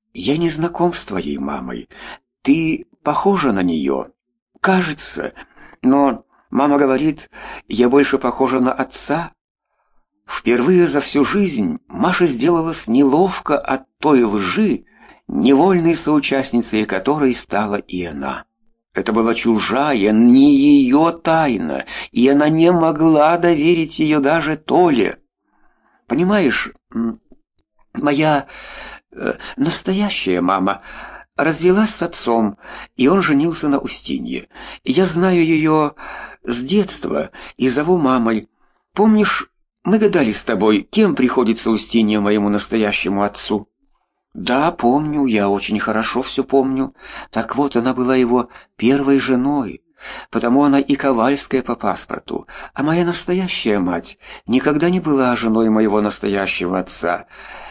Я не знаком с твоей мамой. Ты похожа на нее. Кажется, но мама говорит, я больше похожа на отца. Впервые за всю жизнь Маша сделалась неловко от той лжи, невольной соучастницей которой стала и она. Это была чужая, не ее тайна, и она не могла доверить ее даже Толе. Понимаешь, моя настоящая мама развелась с отцом, и он женился на Устинье. Я знаю ее с детства и зову мамой. Помнишь, мы гадали с тобой, кем приходится Устинья моему настоящему отцу? Да, помню, я очень хорошо все помню. Так вот, она была его первой женой, потому она и Ковальская по паспорту, а моя настоящая мать никогда не была женой моего настоящего отца.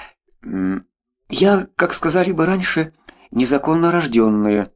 Я, как сказали бы раньше, незаконно рожденная.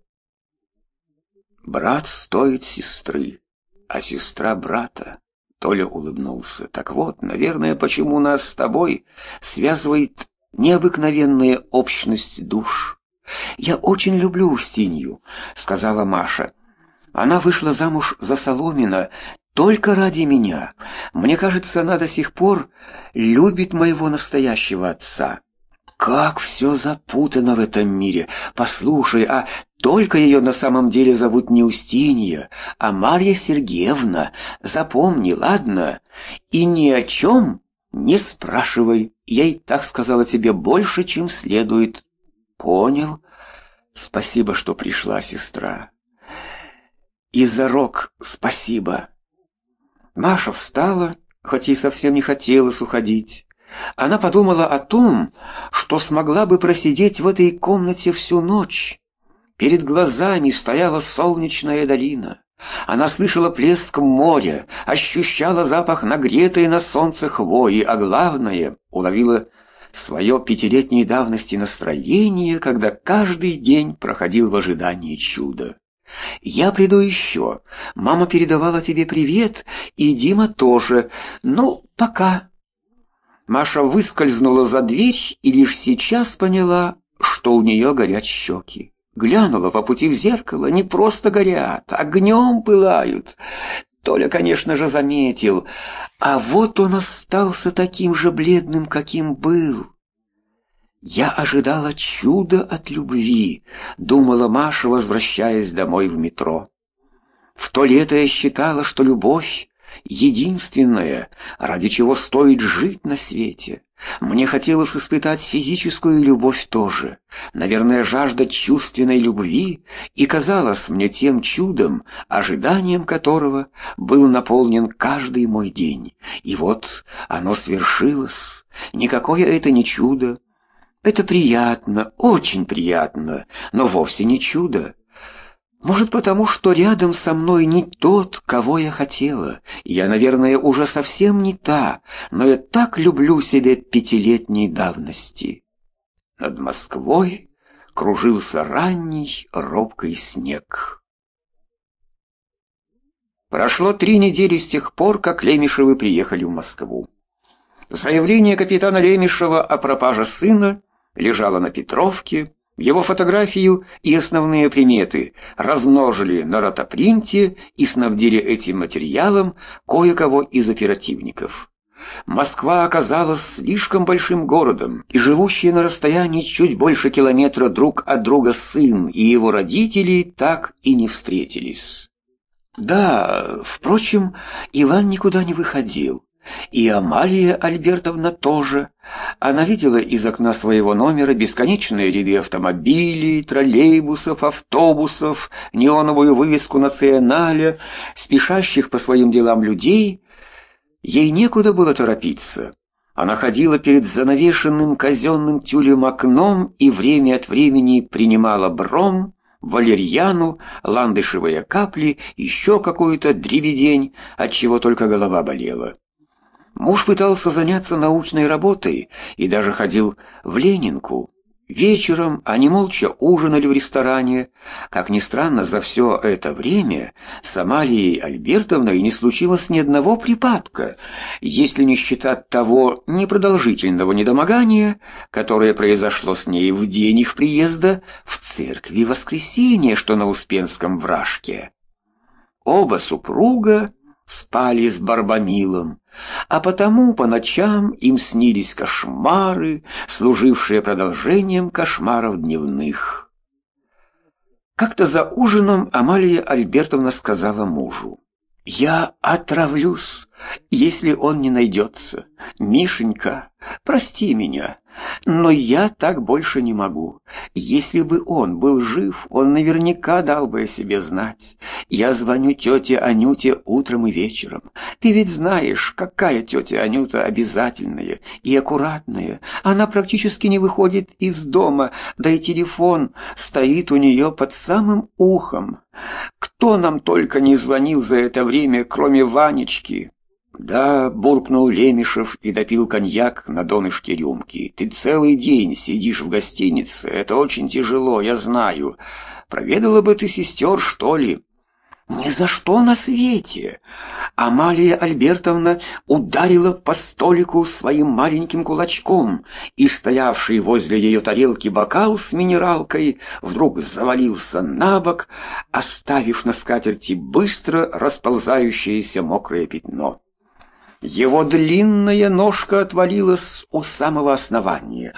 Брат стоит сестры, а сестра брата. Толя улыбнулся. Так вот, наверное, почему нас с тобой связывает необыкновенная общность душ. Я очень люблю Устинью, сказала Маша. Она вышла замуж за Соломина только ради меня. Мне кажется, она до сих пор любит моего настоящего отца. Как все запутано в этом мире. Послушай, а только ее на самом деле зовут не Устинья, а Марья Сергеевна. Запомни, ладно? И ни о чем не спрашивай. Я и так сказала тебе больше, чем следует. Понял? Спасибо, что пришла, сестра. И за рог спасибо. Маша встала, хоть и совсем не хотелось уходить. Она подумала о том, что смогла бы просидеть в этой комнате всю ночь. Перед глазами стояла солнечная долина. Она слышала плеск моря, ощущала запах нагретой на солнце хвои, а главное, уловила свое пятилетней давности настроение, когда каждый день проходил в ожидании чуда. «Я приду еще. Мама передавала тебе привет, и Дима тоже. Ну, пока». Маша выскользнула за дверь и лишь сейчас поняла, что у нее горят щеки. Глянула по пути в зеркало, не просто горят, огнем пылают. Толя, конечно же, заметил, а вот он остался таким же бледным, каким был. «Я ожидала чуда от любви», — думала Маша, возвращаясь домой в метро. В то лето я считала, что любовь единственное, ради чего стоит жить на свете. Мне хотелось испытать физическую любовь тоже, наверное, жажда чувственной любви, и казалось мне тем чудом, ожиданием которого был наполнен каждый мой день. И вот оно свершилось. Никакое это не чудо. Это приятно, очень приятно, но вовсе не чудо. Может, потому что рядом со мной не тот, кого я хотела. Я, наверное, уже совсем не та, но я так люблю себя пятилетней давности. Над Москвой кружился ранний робкий снег. Прошло 3 недели с тех пор, как Лемешевы приехали в Москву. Заявление капитана Лемешева о пропаже сына лежало на Петровке. Его фотографию и основные приметы размножили на ротопринте и снабдили этим материалом кое-кого из оперативников. Москва оказалась слишком большим городом, и живущие на расстоянии чуть больше километра друг от друга сын и его родители так и не встретились. Да, впрочем, Иван никуда не выходил. И Амалия Альбертовна тоже. Она видела из окна своего номера бесконечные ряды автомобилей, троллейбусов, автобусов, неоновую вывеску «Националя», спешащих по своим делам людей. Ей некуда было торопиться. Она ходила перед занавешенным казенным тюлем окном и время от времени принимала бром, валерьяну, ландышевые капли, еще какую-то дребедень, отчего только голова болела. Муж пытался заняться научной работой и даже ходил в Ленинку. Вечером они молча ужинали в ресторане. Как ни странно, за все это время с Амалией Альбертовной не случилось ни одного припадка, если не считать того непродолжительного недомогания, которое произошло с ней в день их приезда в церкви Воскресения, что на Успенском Вражке. Оба супруга спали с Барбамилом, а потому по ночам им снились кошмары, служившие продолжением кошмаров дневных. Как-то за ужином Амалия Альбертовна сказала мужу: «Я отравлюсь, если он не найдется. Мишенька, прости меня, но я так больше не могу. Если бы он был жив, он наверняка дал бы о себе знать. Я звоню тете Анюте утром и вечером. Ты ведь знаешь, какая тетя Анюта обязательная и аккуратная. Она практически не выходит из дома, да и телефон стоит у нее под самым ухом. Кто нам только не звонил за это время, кроме Ванечки?» «Да», — буркнул Лемешев и допил коньяк на донышке рюмки. «Ты целый день сидишь в гостинице, это очень тяжело, я знаю. Проведала бы ты сестер, что ли?» «Ни за что на свете!» Амалия Альбертовна ударила по столику своим маленьким кулачком, и стоявший возле ее тарелки бокал с минералкой вдруг завалился на бок, оставив на скатерти быстро расползающееся мокрое пятно. Его длинная ножка отвалилась у самого основания.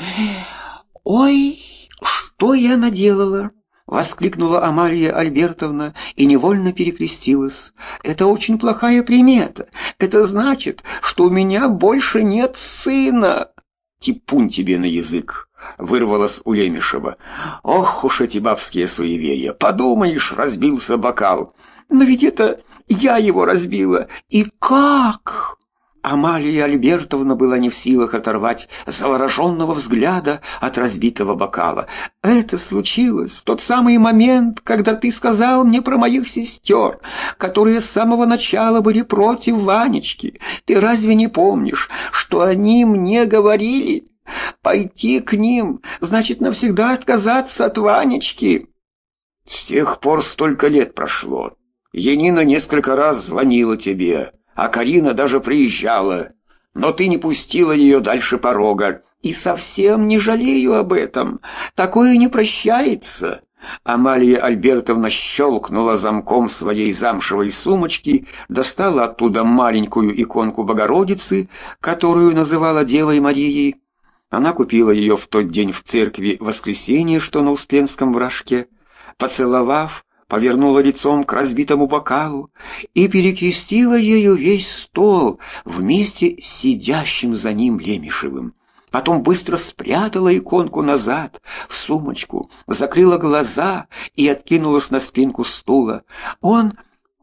«Ой, что я наделала!» — воскликнула Амалия Альбертовна и невольно перекрестилась. «Это очень плохая примета. Это значит, что у меня больше нет сына!» «Типун тебе на язык!» — вырвалось у Лемешева. «Ох уж эти бабские суеверия! Подумаешь, разбился бокал!» «Но ведь это я его разбила! И как?» Амалия Альбертовна была не в силах оторвать завороженного взгляда от разбитого бокала. «Это случилось в тот самый момент, когда ты сказал мне про моих сестер, которые с самого начала были против Ванечки. Ты разве не помнишь, что они мне говорили? Пойти к ним значит навсегда отказаться от Ванечки». «С тех пор столько лет прошло. Янина несколько раз звонила тебе, а Карина даже приезжала, но ты не пустила ее дальше порога. И совсем не жалею об этом. Такое не прощается». Амалия Альбертовна щелкнула замком своей замшевой сумочки, достала оттуда маленькую иконку Богородицы, которую называла Девой Марией. Она купила ее в тот день в церкви Воскресения, что на Успенском Вражке. Поцеловав, повернула лицом к разбитому бокалу и перекрестила ею весь стол вместе с сидящим за ним Лемешевым. Потом быстро спрятала иконку назад, в сумочку, закрыла глаза и откинулась на спинку стула. Он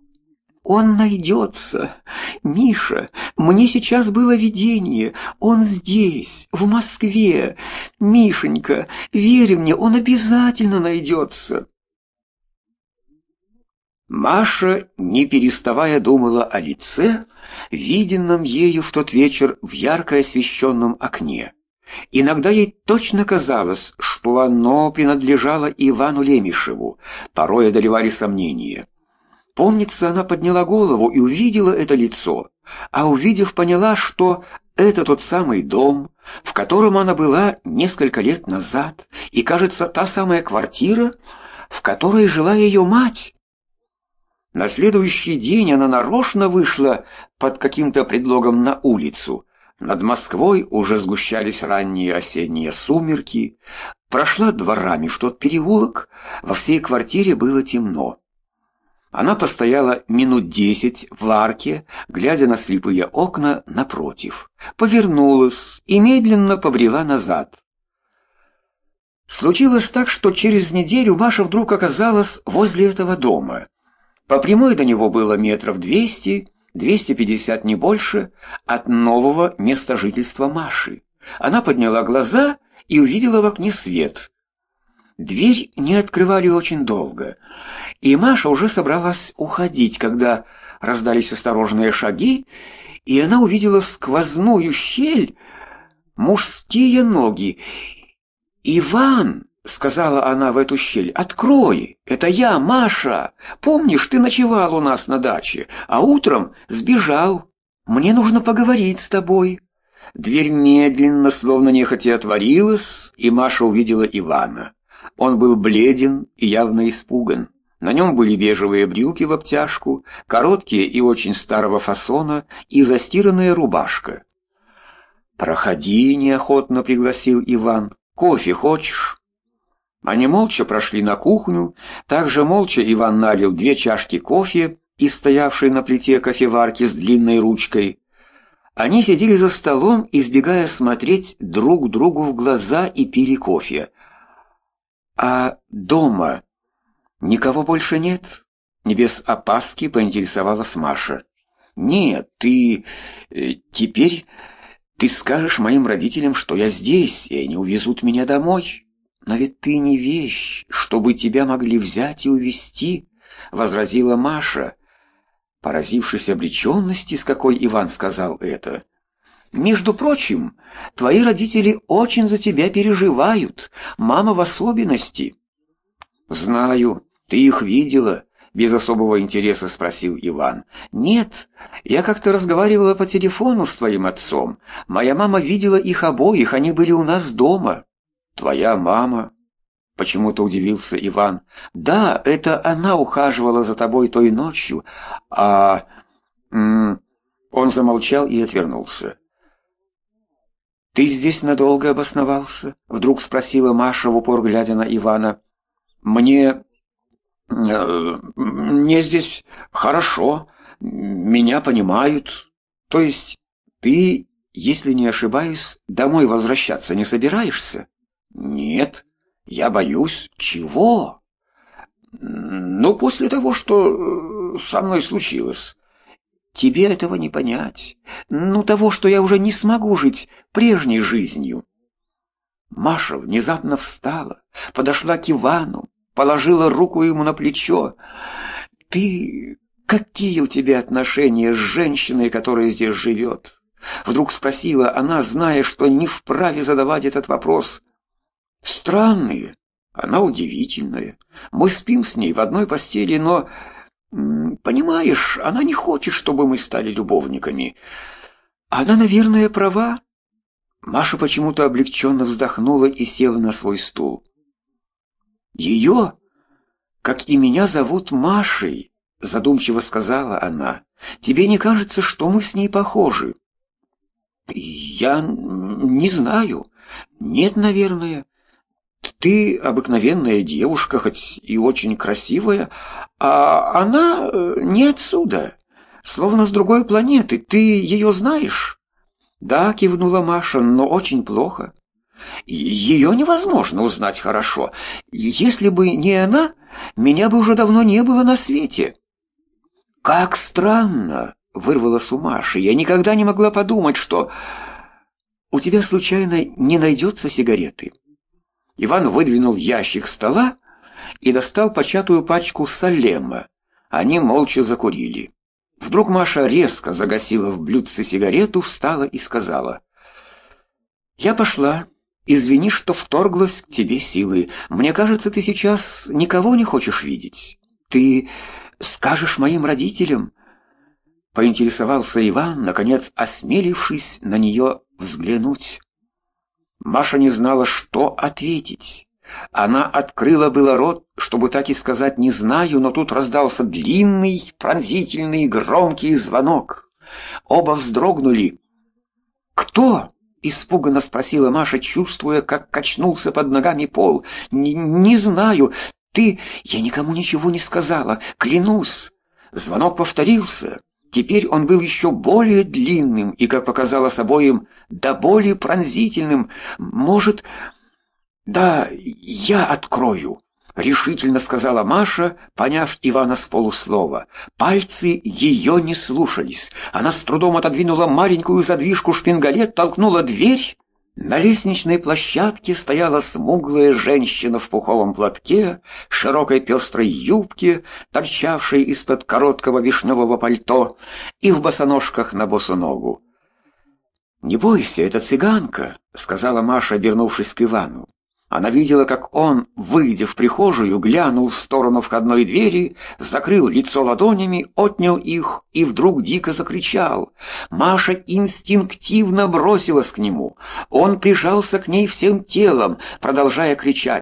найдется. Миша, мне сейчас было видение. Он здесь, в Москве. Мишенька, верь мне, он обязательно найдется». Маша, не переставая, думала о лице, виденном ею в тот вечер в ярко освещенном окне. Иногда ей точно казалось, что оно принадлежало Ивану Лемешеву, порой одолевали сомнения. Помнится, она подняла голову и увидела это лицо, а увидев, поняла, что это тот самый дом, в котором она была несколько лет назад, и, кажется, та самая квартира, в которой жила ее мать. На следующий день она нарочно вышла под каким-то предлогом на улицу. Над Москвой уже сгущались ранние осенние сумерки. Прошла дворами в тот переулок, во всей квартире было темно. Она постояла минут 10 в арке, глядя на слепые окна напротив. Повернулась и медленно побрела назад. Случилось так, что через неделю Маша вдруг оказалась возле этого дома. По прямой до него было метров 200-250, не больше, от нового места жительства Маши. Она подняла глаза и увидела в окне свет. Дверь не открывали очень долго, и Маша уже собралась уходить, когда раздались осторожные шаги, и она увидела в сквозную щель мужские ноги «Иван!» — сказала она в эту щель. «Открой! Это я, Маша! Помнишь, ты ночевал у нас на даче, а утром сбежал. Мне нужно поговорить с тобой». Дверь медленно, словно нехотя отворилась, и Маша увидела Ивана. Он был бледен и явно испуган. На нем были бежевые брюки в обтяжку, короткие и очень старого фасона, и застиранная рубашка. «Проходи», — неохотно пригласил Иван. «Кофе хочешь?» Они молча прошли на кухню. Также молча Иван налил 2 чашки кофе из стоявшей на плите кофеварки с длинной ручкой. Они сидели за столом, избегая смотреть друг другу в глаза, и пили кофе. «А дома никого больше нет?» — не без опаски поинтересовалась Маша. «Нет, теперь ты скажешь моим родителям, что я здесь, и они увезут меня домой. Но ведь ты не вещь, чтобы тебя могли взять и увезти», — возразила Маша, поразившись обреченности, с какой Иван сказал это. «Между прочим, твои родители очень за тебя переживают, мама в особенности». «Знаю, ты их видела?» — без особого интереса спросил Иван. «Нет, я как-то разговаривала по телефону с твоим отцом. Моя мама видела их обоих, они были у нас дома». «Твоя мама?» — почему-то удивился Иван. «Да, это она ухаживала за тобой той ночью, а...» Он замолчал и отвернулся. «Ты здесь надолго обосновался?» — вдруг спросила Маша, в упор глядя на Ивана. «Мне здесь хорошо, меня понимают. То есть ты, если не ошибаюсь, домой возвращаться не собираешься?» «Нет, я боюсь». «Чего?» «Ну, после того, что со мной случилось». «Тебе этого не понять. Ну, того, что я уже не смогу жить прежней жизнью». Маша внезапно встала, подошла к Ивану, положила руку ему на плечо. Какие у тебя отношения с женщиной, которая здесь живет?» Вдруг спросила она, зная, что не вправе задавать этот вопрос. «Странные. Она удивительная. Мы спим с ней в одной постели, но, понимаешь, она не хочет, чтобы мы стали любовниками. Она, наверное, права». Маша почему-то облегченно вздохнула и села на свой стул. «Ее, как и меня, зовут Машей», — задумчиво сказала она. «Тебе не кажется, что мы с ней похожи?» «Я не знаю. Нет, наверное. Ты обыкновенная девушка, хоть и очень красивая, а она не отсюда, словно с другой планеты. Ты ее знаешь?» «Да», — кивнула Маша, — «но очень плохо. Ее невозможно узнать хорошо. Если бы не она, меня бы уже давно не было на свете». «Как странно!» — вырвалась у Маши. «Я никогда не могла подумать, что...» «У тебя, случайно, не найдется сигареты?» Иван выдвинул ящик стола и достал початую пачку Салема. Они молча закурили. Вдруг Маша резко загасила в блюдце сигарету, встала и сказала: «Я пошла. Извини, что вторглась к тебе силой. Мне кажется, ты сейчас никого не хочешь видеть. Ты скажешь моим родителям?» Поинтересовался Иван, наконец осмелившись на нее взглянуть. Маша не знала, что ответить. Она открыла было рот, чтобы так и сказать «не знаю», но тут раздался длинный, пронзительный, громкий звонок. Оба вздрогнули. «Кто?» — испуганно спросила Маша, чувствуя, как качнулся под ногами пол. «Не знаю. Я никому ничего не сказала, клянусь». Звонок повторился. Теперь он был еще более длинным и, как показалось обоим, до боли пронзительным. «Может, да, я открою», — решительно сказала Маша, поняв Ивана с полуслова. Пальцы ее не слушались. Она с трудом отодвинула маленькую задвижку шпингалет, толкнула дверь. На лестничной площадке стояла смуглая женщина в пуховом платке, широкой пестрой юбке, торчавшей из-под короткого вишневого пальто, и в босоножках на босу ногу. «Не бойся, это цыганка», — сказала Маша, обернувшись к Ивану. Она видела, как он, выйдя в прихожую, глянул в сторону входной двери, закрыл лицо ладонями, отнял их и вдруг дико закричал. Маша инстинктивно бросилась к нему. Он прижался к ней всем телом, продолжая кричать.